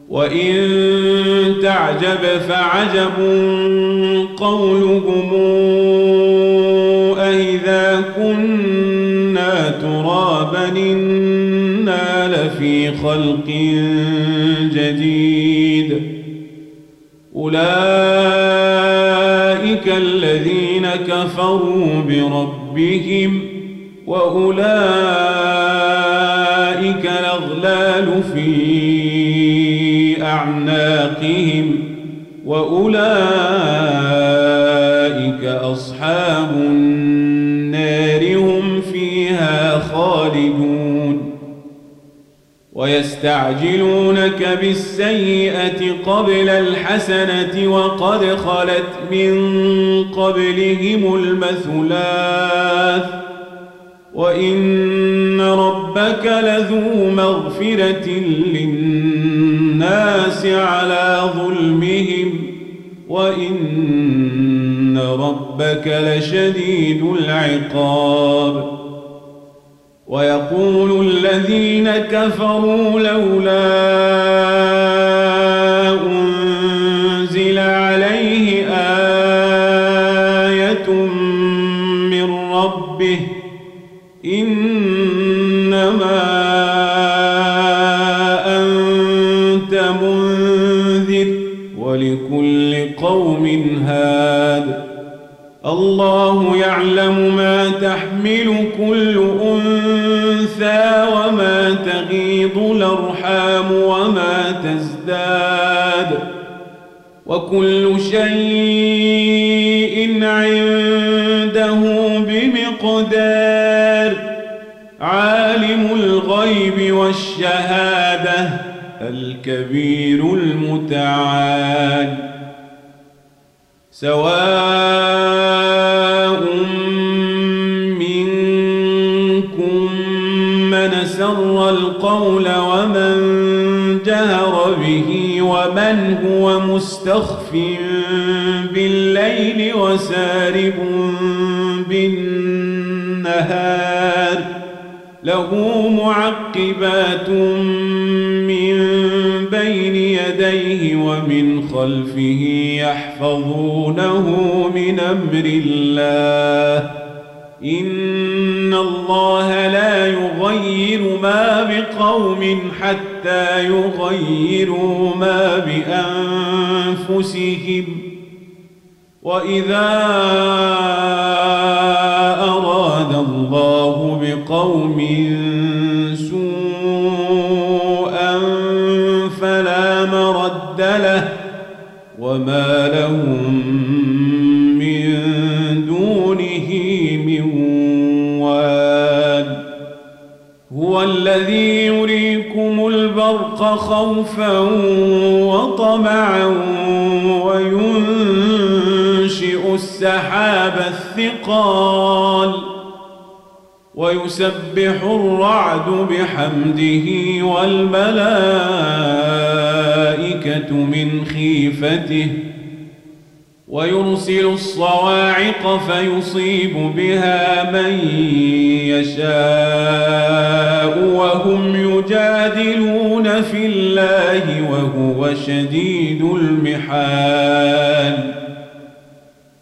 وإن تعجب فعجب قولهم أإذا كنا ترابا إنا لفي خلق جديد أولئك الذين كفروا بربهم وأولئك الأغلال في أعناقهم وأولئك أصحاب النار هم فيها خالدون ويستعجلونك بالسيئة قبل الحسنة وقد خلت من قبلهم المثلات وإن ربك لذو مغفرة للناس على ظلمهم وإن ربك لشديد العقاب ويقول الذين كفروا لولا أنزل عليه آية من ربه إنما أنت منذر ولكل قوم هاد الله يعلم ما تحمل كل أنثى وما تغيض الأرحام وما تزداد وكل شيء عنده بمقدار عالم الغيب والشهادة الكبير المتعال سواء منكم من سر القول ومن جهر به ومن هو مستخف بالليل وسارب بالنهار له معقبات من بين يديه ومن خلفه يحفظونه من أمر الله إن الله لا يغير ما بقوم حتى يغيروا ما بأنفسهم وإذا أراد الله بقوم سوءا فلا مرد له وما لهم من دونه من وال هو الذي يريكم البرق خوفا وطمعا وينشئ السحاب الثقال ويسبح الرعد بحمده والملائكة من خيفته ويرسل الصواعق فيصيب بها من يشاء وهم يجادلون في الله وهو شديد المحال